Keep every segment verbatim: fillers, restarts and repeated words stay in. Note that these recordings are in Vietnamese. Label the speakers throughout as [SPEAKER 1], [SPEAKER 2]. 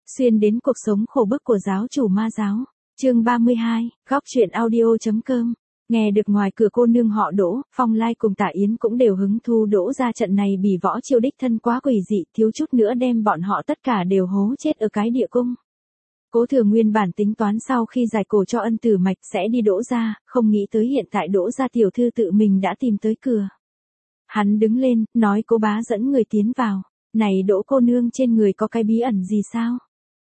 [SPEAKER 1] Xuyên đến cuộc sống khổ bức của giáo chủ ma giáo. Chương ba mươi hai, góc truyện audio.com. Nghe được ngoài cửa cô nương họ Đỗ, Phong Lai cùng Tạ Yến cũng đều hứng thu Đỗ ra trận này bỉ võ chiêu đích thân quá quỷ dị, thiếu chút nữa đem bọn họ tất cả đều hố chết ở cái địa cung. Cố Thừa nguyên bản tính toán sau khi giải cổ cho Ân Tử Mạch sẽ đi Đỗ ra, không nghĩ tới hiện tại Đỗ ra tiểu thư tự mình đã tìm tới cửa. Hắn đứng lên, nói Cố bá dẫn người tiến vào. Này Đỗ cô nương trên người có cái bí ẩn gì sao?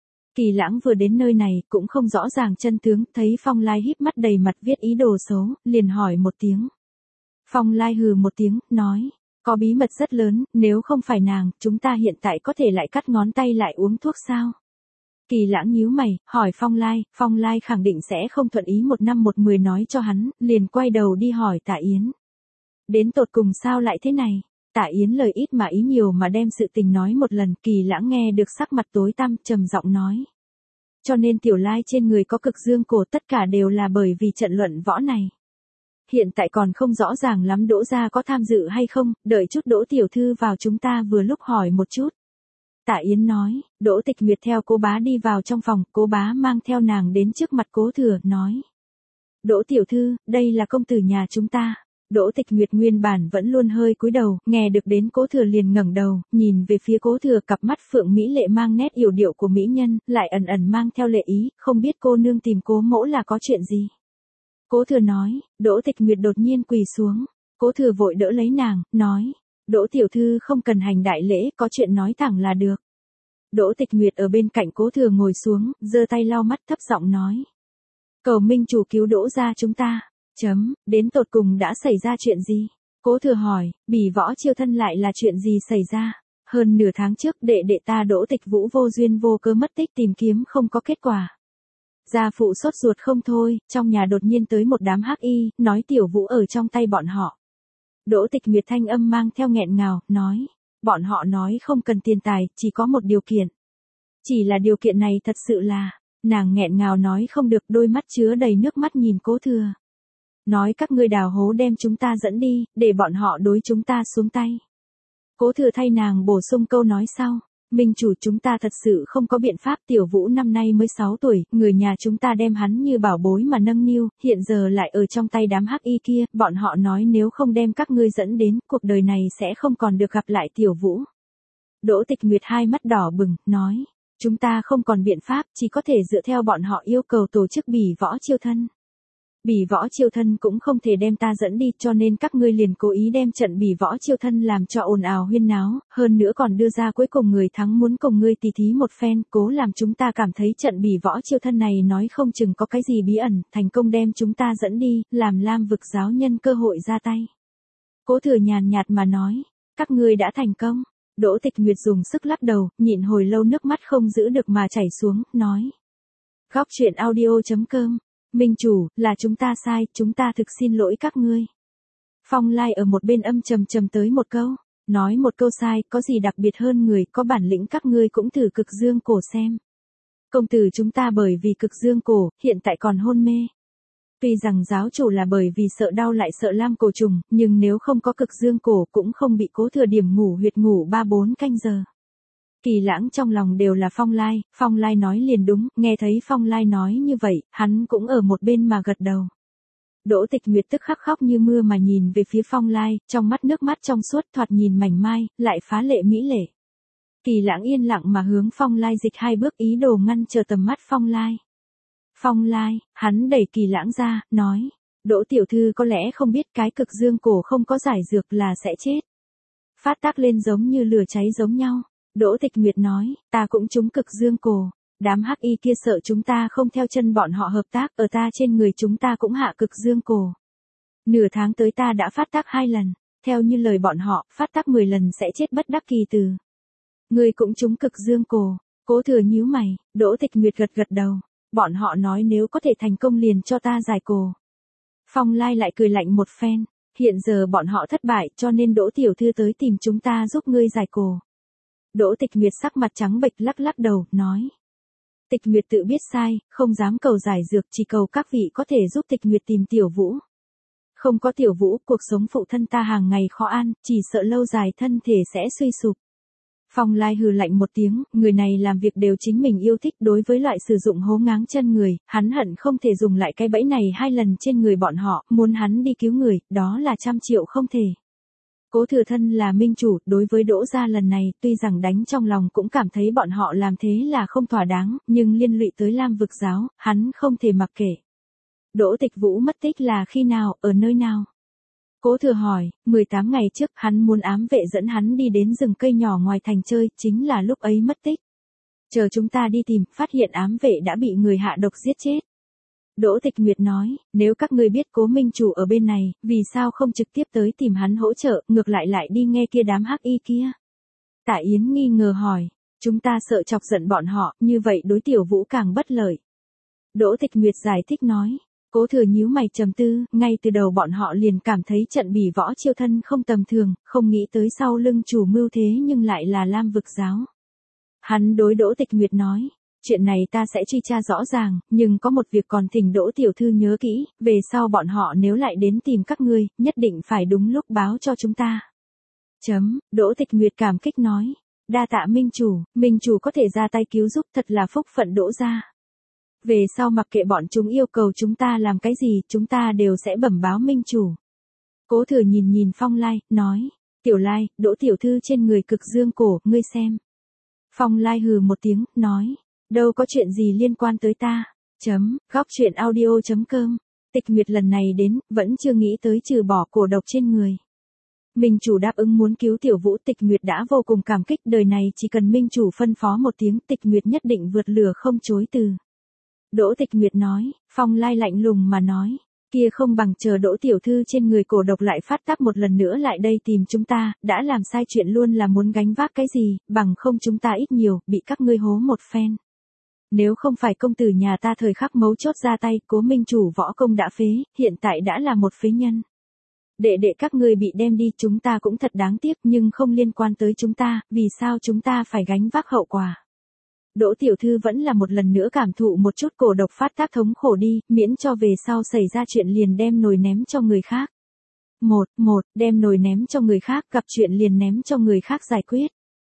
[SPEAKER 1] Kỳ Lãng vừa đến nơi này cũng không rõ ràng chân tướng, thấy Phong Lai híp mắt đầy mặt viết ý đồ xấu, liền hỏi một tiếng. Phong Lai hừ một tiếng, nói, có bí mật rất lớn, nếu không phải nàng, chúng ta hiện tại có thể lại cắt ngón tay lại uống thuốc sao? Kỳ Lãng nhíu mày, hỏi Phong Lai, Phong Lai khẳng định sẽ không thuận ý một năm một mười nói cho hắn, liền quay đầu đi hỏi Tạ Yến. Đến tột cùng sao lại thế này? Tạ Yến lời ít mà ý nhiều mà đem sự tình nói một lần, Kỳ Lãng nghe được sắc mặt tối tăm, trầm giọng nói. Cho nên Tiểu Lai trên người có cực dương cổ, tất cả đều là bởi vì trận luận võ này. Hiện tại còn không rõ ràng lắm Đỗ gia có tham dự hay không, đợi chút Đỗ tiểu thư vào chúng ta vừa lúc hỏi một chút. Tạ Yến nói, Đỗ Tịch Nguyệt theo Cố bá đi vào trong phòng, Cố bá mang theo nàng đến trước mặt Cố Thừa, nói. Đỗ tiểu thư, đây là công tử nhà chúng ta. Đỗ Tịch Nguyệt nguyên bản vẫn luôn hơi cúi đầu, nghe được đến Cố Thừa liền ngẩng đầu, nhìn về phía Cố Thừa, cặp mắt phượng mỹ lệ mang nét yểu điệu của mỹ nhân, lại ẩn ẩn mang theo lệ ý, không biết cô nương tìm Cố mỗ là có chuyện gì. Cố Thừa nói, Đỗ Tịch Nguyệt đột nhiên quỳ xuống, Cố Thừa vội đỡ lấy nàng, nói, Đỗ tiểu thư không cần hành đại lễ, có chuyện nói thẳng là được. Đỗ Tịch Nguyệt ở bên cạnh Cố Thừa ngồi xuống, giơ tay lau mắt thấp giọng nói. Cầu minh chủ cứu Đỗ gia chúng ta. Chấm, đến tột cùng đã xảy ra chuyện gì? Cố Thừa hỏi, bỉ võ chiêu thân lại là chuyện gì xảy ra? Hơn nửa tháng trước đệ đệ ta Đỗ Tịch Vũ vô duyên vô cớ mất tích, tìm kiếm không có kết quả. Gia phụ sốt ruột không thôi, trong nhà đột nhiên tới một đám hắc y, nói Tiểu Vũ ở trong tay bọn họ. Đỗ Tịch Nguyệt thanh âm mang theo nghẹn ngào, nói, bọn họ nói không cần tiền tài, chỉ có một điều kiện. Chỉ là điều kiện này thật sự là, nàng nghẹn ngào nói không được, đôi mắt chứa đầy nước mắt nhìn Cố Thừa. Nói các ngươi đào hố đem chúng ta dẫn đi, để bọn họ đối chúng ta xuống tay. Cố Thừa thay nàng bổ sung câu nói sau, minh chủ chúng ta thật sự không có biện pháp, Tiểu Vũ năm nay mới sáu tuổi, người nhà chúng ta đem hắn như bảo bối mà nâng niu, hiện giờ lại ở trong tay đám hắc y kia, bọn họ nói nếu không đem các ngươi dẫn đến, cuộc đời này sẽ không còn được gặp lại Tiểu Vũ. Đỗ Tịch Nguyệt hai mắt đỏ bừng, nói, chúng ta không còn biện pháp, chỉ có thể dựa theo bọn họ yêu cầu tổ chức bỉ võ chiêu thân. Bỉ võ chiêu thân cũng không thể đem ta dẫn đi, cho nên các ngươi liền cố ý đem trận bỉ võ chiêu thân làm cho ồn ào huyên náo, hơn nữa còn đưa ra cuối cùng người thắng muốn cùng ngươi tỉ thí một phen, cố làm chúng ta cảm thấy trận bỉ võ chiêu thân này nói không chừng có cái gì bí ẩn, thành công đem chúng ta dẫn đi, làm Lam vực giáo nhân cơ hội ra tay. Cố Thừa nhàn nhạt mà nói, các ngươi đã thành công. Đỗ Tịch Nguyệt dùng sức lắc đầu, nhịn hồi lâu nước mắt không giữ được mà chảy xuống, nói. Góc truyện audio.com. Minh chủ, là chúng ta sai, chúng ta thực xin lỗi các ngươi. Phong Lai ở một bên âm trầm trầm tới một câu, nói một câu sai, có gì đặc biệt hơn người, có bản lĩnh các ngươi cũng thử cực dương cổ xem. Công tử chúng ta bởi vì cực dương cổ, hiện tại còn hôn mê. Tuy rằng giáo chủ là bởi vì sợ đau lại sợ lam cổ trùng, nhưng nếu không có cực dương cổ cũng không bị Cố Thừa điểm ngủ huyệt ngủ ba bốn canh giờ. Kỳ Lãng trong lòng đều là Phong Lai, Phong Lai nói liền đúng, nghe thấy Phong Lai nói như vậy, hắn cũng ở một bên mà gật đầu. Đỗ Tịch Nguyệt tức khắc khóc như mưa mà nhìn về phía Phong Lai, trong mắt nước mắt trong suốt thoạt nhìn mảnh mai, lại phá lệ mỹ lệ. Kỳ Lãng yên lặng mà hướng Phong Lai dịch hai bước ý đồ ngăn trở tầm mắt Phong Lai. Phong Lai, hắn đẩy Kỳ Lãng ra, nói, Đỗ tiểu thư có lẽ không biết cái cực dương cổ không có giải dược là sẽ chết. Phát tác lên giống như lửa cháy giống nhau. Đỗ Tịch Nguyệt nói, ta cũng trúng cực dương cổ, đám hắc y kia sợ chúng ta không theo chân bọn họ hợp tác, ở ta trên người chúng ta cũng hạ cực dương cổ. Nửa tháng tới ta đã phát tác hai lần, theo như lời bọn họ, phát tác mười lần sẽ chết bất đắc kỳ từ. Ngươi cũng trúng cực dương cổ. Cố Thừa nhíu mày, Đỗ Tịch Nguyệt gật gật đầu, bọn họ nói nếu có thể thành công liền cho ta giải cổ. Phong Lai lại cười lạnh một phen, hiện giờ bọn họ thất bại cho nên Đỗ tiểu thư tới tìm chúng ta giúp ngươi giải cổ. Đỗ Tịch Nguyệt sắc mặt trắng bệch lắc lắc đầu, nói. Tịch Nguyệt tự biết sai, không dám cầu giải dược, chỉ cầu các vị có thể giúp Tịch Nguyệt tìm Tiểu Vũ. Không có Tiểu Vũ, cuộc sống phụ thân ta hàng ngày khó ăn, chỉ sợ lâu dài thân thể sẽ suy sụp. Phong Lai hừ lạnh một tiếng, người này làm việc đều chính mình yêu thích, đối với loại sử dụng hố ngáng chân người, hắn hận không thể dùng lại cái bẫy này hai lần trên người bọn họ, muốn hắn đi cứu người, đó là trăm triệu không thể. Cố Thừa thân là minh chủ, đối với Đỗ gia lần này, tuy rằng đánh trong lòng cũng cảm thấy bọn họ làm thế là không thỏa đáng, nhưng liên lụy tới Lam vực giáo, hắn không thể mặc kệ. Đỗ Tịch Vũ mất tích là khi nào, ở nơi nào? Cố Thừa hỏi, mười tám ngày trước hắn muốn ám vệ dẫn hắn đi đến rừng cây nhỏ ngoài thành chơi, chính là lúc ấy mất tích. Chờ chúng ta đi tìm, phát hiện ám vệ đã bị người hạ độc giết chết. Đỗ Tịch Nguyệt nói, nếu các ngươi biết Cố minh chủ ở bên này, vì sao không trực tiếp tới tìm hắn hỗ trợ, ngược lại lại đi nghe kia đám hắc y kia? Tạ Yến nghi ngờ hỏi, chúng ta sợ chọc giận bọn họ, như vậy đối Tiểu Vũ càng bất lợi. Đỗ Tịch Nguyệt giải thích nói. Cố Thừa nhíu mày trầm tư, ngay từ đầu bọn họ liền cảm thấy trận bỉ võ chiêu thân không tầm thường, không nghĩ tới sau lưng chủ mưu thế nhưng lại là Lam vực giáo. Hắn đối Đỗ Tịch Nguyệt nói, chuyện này ta sẽ truy tra rõ ràng, nhưng có một việc còn thỉnh Đỗ tiểu thư nhớ kỹ, về sau bọn họ nếu lại đến tìm các ngươi, nhất định phải đúng lúc báo cho chúng ta. Chấm, Đỗ Tịch Nguyệt cảm kích nói, đa tạ minh chủ, minh chủ có thể ra tay cứu giúp, thật là phúc phận Đỗ gia. Về sau mặc kệ bọn chúng yêu cầu chúng ta làm cái gì, chúng ta đều sẽ bẩm báo minh chủ. Cố Thừa nhìn nhìn Phong Lai, nói, Tiểu Lai, Đỗ tiểu thư trên người cực dương cổ, ngươi xem. Phong Lai hừ một tiếng, nói, đâu có chuyện gì liên quan tới ta. Chấm, góc chuyện audio chấm com. Tịch Nguyệt lần này đến, vẫn chưa nghĩ tới trừ bỏ cổ độc trên người. Minh chủ đáp ứng muốn cứu Tiểu Vũ, Tịch Nguyệt đã vô cùng cảm kích, đời này chỉ cần minh chủ phân phó một tiếng, Tịch Nguyệt nhất định vượt lửa không chối từ. Đỗ Tịch Nguyệt nói, Phong Lai lạnh lùng mà nói, kia không bằng chờ Đỗ tiểu thư trên người cổ độc lại phát tác một lần nữa lại đây tìm chúng ta, đã làm sai chuyện luôn là muốn gánh vác cái gì, bằng không chúng ta ít nhiều, bị các ngươi hố một phen. Nếu không phải công tử nhà ta thời khắc mấu chốt ra tay, Cố minh chủ võ công đã phế, hiện tại đã là một phế nhân. Đệ đệ các ngươi bị đem đi, chúng ta cũng thật đáng tiếc, nhưng không liên quan tới chúng ta, vì sao chúng ta phải gánh vác hậu quả. Đỗ tiểu thư vẫn là một lần nữa cảm thụ một chút cổ độc phát tác thống khổ đi, miễn cho về sau xảy ra chuyện liền đem nồi ném cho người khác. Một, một, đem nồi ném cho người khác, gặp chuyện liền ném cho người khác giải quyết.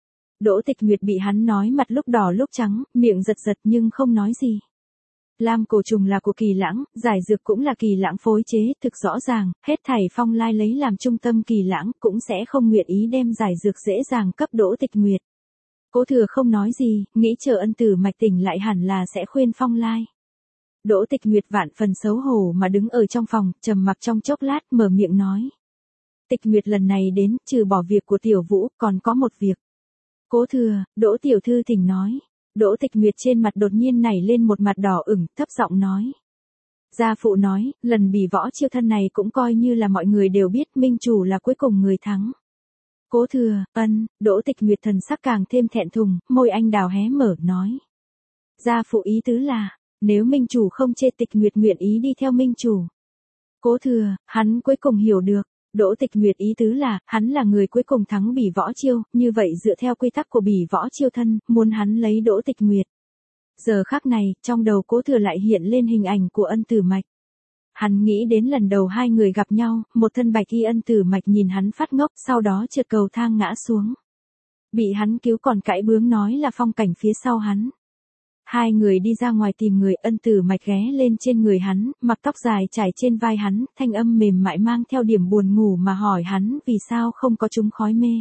[SPEAKER 1] Đỗ Tịch Nguyệt bị hắn nói mặt lúc đỏ lúc trắng, miệng giật giật nhưng không nói gì. Lam cổ trùng là của Kỳ Lãng, giải dược cũng là Kỳ Lãng phối chế, thực rõ ràng, hết thảy Phong Lai lấy làm trung tâm Kỳ Lãng cũng sẽ không nguyện ý đem giải dược dễ dàng cấp Đỗ Tịch Nguyệt. Cố Thừa không nói gì, nghĩ chờ Ân Tử Mạch tỉnh lại hẳn là sẽ khuyên Phong Lai. Đỗ Tịch Nguyệt vạn phần xấu hổ mà đứng ở trong phòng, trầm mặc trong chốc lát, mở miệng nói. Tịch Nguyệt lần này đến, trừ bỏ việc của Tiểu Vũ, còn có một việc. Cố Thừa, Đỗ tiểu thư thỉnh nói. Đỗ Tịch Nguyệt trên mặt đột nhiên nảy lên một mặt đỏ ửng, thấp giọng nói. Gia phụ nói, lần bỉ võ chiêu thân này cũng coi như là mọi người đều biết minh chủ là cuối cùng người thắng. Cố Thừa, ân, Đỗ Tịch Nguyệt thần sắc càng thêm thẹn thùng, môi anh đào hé mở, nói. Gia phụ ý tứ là, nếu minh chủ không chê Tịch Nguyệt nguyện ý đi theo minh chủ. Cố Thừa, hắn cuối cùng hiểu được, Đỗ Tịch Nguyệt ý tứ là, hắn là người cuối cùng thắng bỉ võ chiêu, như vậy dựa theo quy tắc của bỉ võ chiêu thân, muốn hắn lấy Đỗ Tịch Nguyệt. Giờ khắc này, trong đầu Cố Thừa lại hiện lên hình ảnh của Ân Tử Mạch. Hắn nghĩ đến lần đầu hai người gặp nhau, một thân bạch y Ân Tử Mạch nhìn hắn phát ngốc, sau đó trượt cầu thang ngã xuống. Bị hắn cứu còn cãi bướng nói là phong cảnh phía sau hắn. Hai người đi ra ngoài tìm người, Ân Tử Mạch ghé lên trên người hắn, mặc tóc dài trải trên vai hắn, thanh âm mềm mại mang theo điểm buồn ngủ mà hỏi hắn vì sao không có chúng khói mê.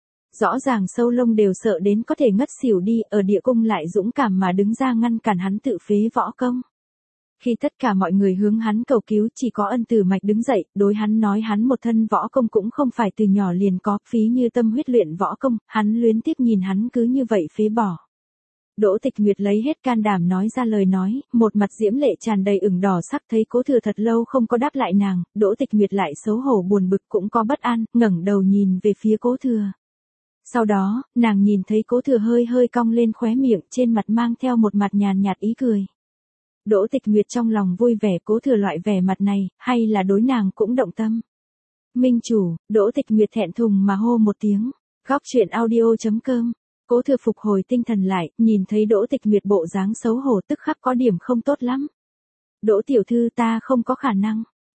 [SPEAKER 1] Rõ ràng sâu lông đều sợ đến có thể ngất xỉu đi, ở địa cung lại dũng cảm mà đứng ra ngăn cản hắn tự phế võ công. Khi tất cả mọi người hướng hắn cầu cứu, chỉ có Ân Tử Mạch đứng dậy, đối hắn nói hắn một thân võ công cũng không phải từ nhỏ liền có, phí như tâm huyết luyện võ công, hắn luyến tiếc nhìn hắn cứ như vậy phế bỏ. Đỗ Tịch Nguyệt lấy hết can đảm nói ra lời nói, một mặt diễm lệ tràn đầy ửng đỏ sắc, thấy Cố Thừa thật lâu không có đáp lại nàng, Đỗ Tịch Nguyệt lại xấu hổ buồn bực cũng có bất an, ngẩng đầu nhìn về phía Cố Thừa. Sau đó, nàng nhìn thấy Cố Thừa hơi hơi cong lên khóe miệng, trên mặt mang theo một mặt nhàn nhạt ý cười. Đỗ Tịch Nguyệt trong lòng vui vẻ, Cố Thừa loại vẻ mặt này, hay là đối nàng cũng động tâm. Minh chủ, Đỗ Tịch Nguyệt thẹn thùng mà hô một tiếng. Góc chuyện audio chấm com. Cố Thừa phục hồi tinh thần lại, nhìn thấy Đỗ Tịch Nguyệt bộ dáng xấu hổ tức khắc có điểm không tốt lắm. Đỗ tiểu thư ta không có khả năng.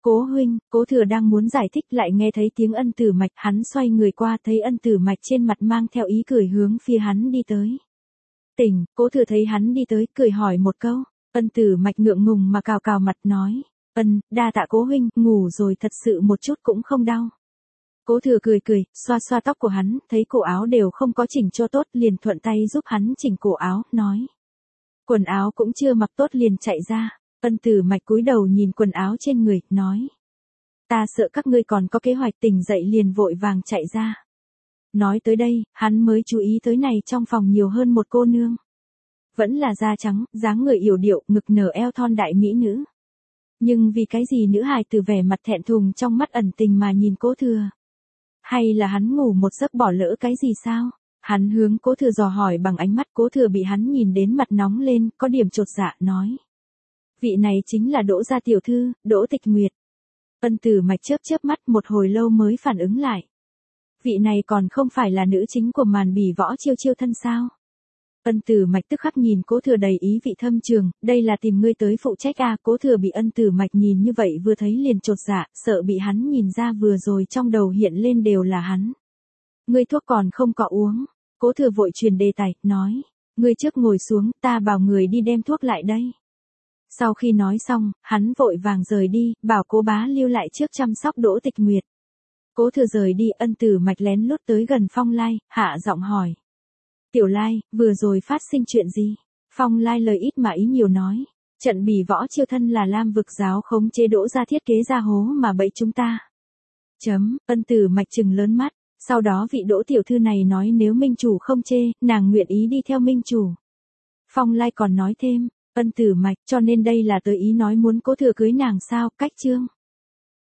[SPEAKER 1] Cố huynh, Cố Thừa đang muốn giải thích lại nghe thấy tiếng Ân Tử Mạch, hắn xoay người qua thấy Ân Tử Mạch trên mặt mang theo ý cười hướng phía hắn đi tới. Tỉnh, Cố Thừa thấy hắn đi tới, cười hỏi một câu. Ân Tử Mạch ngượng ngùng mà cào cào mặt nói, ân, đa tạ Cố huynh, ngủ rồi thật sự một chút cũng không đau. Cố Thừa cười cười, xoa xoa tóc của hắn, thấy cổ áo đều không có chỉnh cho tốt, liền thuận tay giúp hắn chỉnh cổ áo, nói. Quần áo cũng chưa mặc tốt liền chạy ra. Ân Tử Mạch cúi đầu nhìn quần áo trên người, nói. Ta sợ các ngươi còn có kế hoạch, tỉnh dậy liền vội vàng chạy ra. Nói tới đây, hắn mới chú ý tới này trong phòng nhiều hơn một cô nương. Vẫn là da trắng, dáng người yểu điệu, ngực nở eo thon đại mỹ nữ. Nhưng vì cái gì nữ hài từ vẻ mặt thẹn thùng trong mắt ẩn tình mà nhìn Cố Thừa? Hay là hắn ngủ một giấc bỏ lỡ cái gì sao? Hắn hướng Cố Thừa dò hỏi bằng ánh mắt. Cố Thừa bị hắn nhìn đến mặt nóng lên, có điểm chột dạ, nói. Vị này chính là Đỗ gia tiểu thư, Đỗ Tịch Nguyệt. Ân Tử Mạch chớp chớp mắt một hồi lâu mới phản ứng lại. Vị này còn không phải là nữ chính của màn bỉ võ Chiêu Chiêu thân sao? Ân Tử Mạch tức khắc nhìn Cố Thừa đầy ý vị thâm trường, đây là tìm ngươi tới phụ trách à? Cố Thừa bị Ân Tử Mạch nhìn như vậy vừa thấy liền chột dạ, sợ bị hắn nhìn ra vừa rồi trong đầu hiện lên đều là hắn. Ngươi thuốc còn không có uống. Cố Thừa vội truyền đề tài, nói, ngươi trước ngồi xuống, ta bảo người đi đem thuốc lại đây. Sau khi nói xong, hắn vội vàng rời đi, bảo Cố Bá lưu lại trước chăm sóc Đỗ Tịch Nguyệt. Cố Thừa rời đi, Ân Tử Mạch lén lút tới gần Phong Lai, hạ giọng hỏi. Tiểu Lai, vừa rồi phát sinh chuyện gì? Phong Lai lời ít mà ý nhiều nói. Trận bỉ võ Chiêu thân là Lam vực giáo khống chế Đỗ gia thiết kế ra hố mà bẫy chúng ta. Chấm, Ân Tử Mạch trừng lớn mắt. Sau đó vị Đỗ tiểu thư này nói nếu minh chủ không chê, nàng nguyện ý đi theo minh chủ. Phong Lai còn nói thêm, Ân Tử Mạch, cho nên đây là tới ý nói muốn Cố Thừa cưới nàng sao? Cách chương.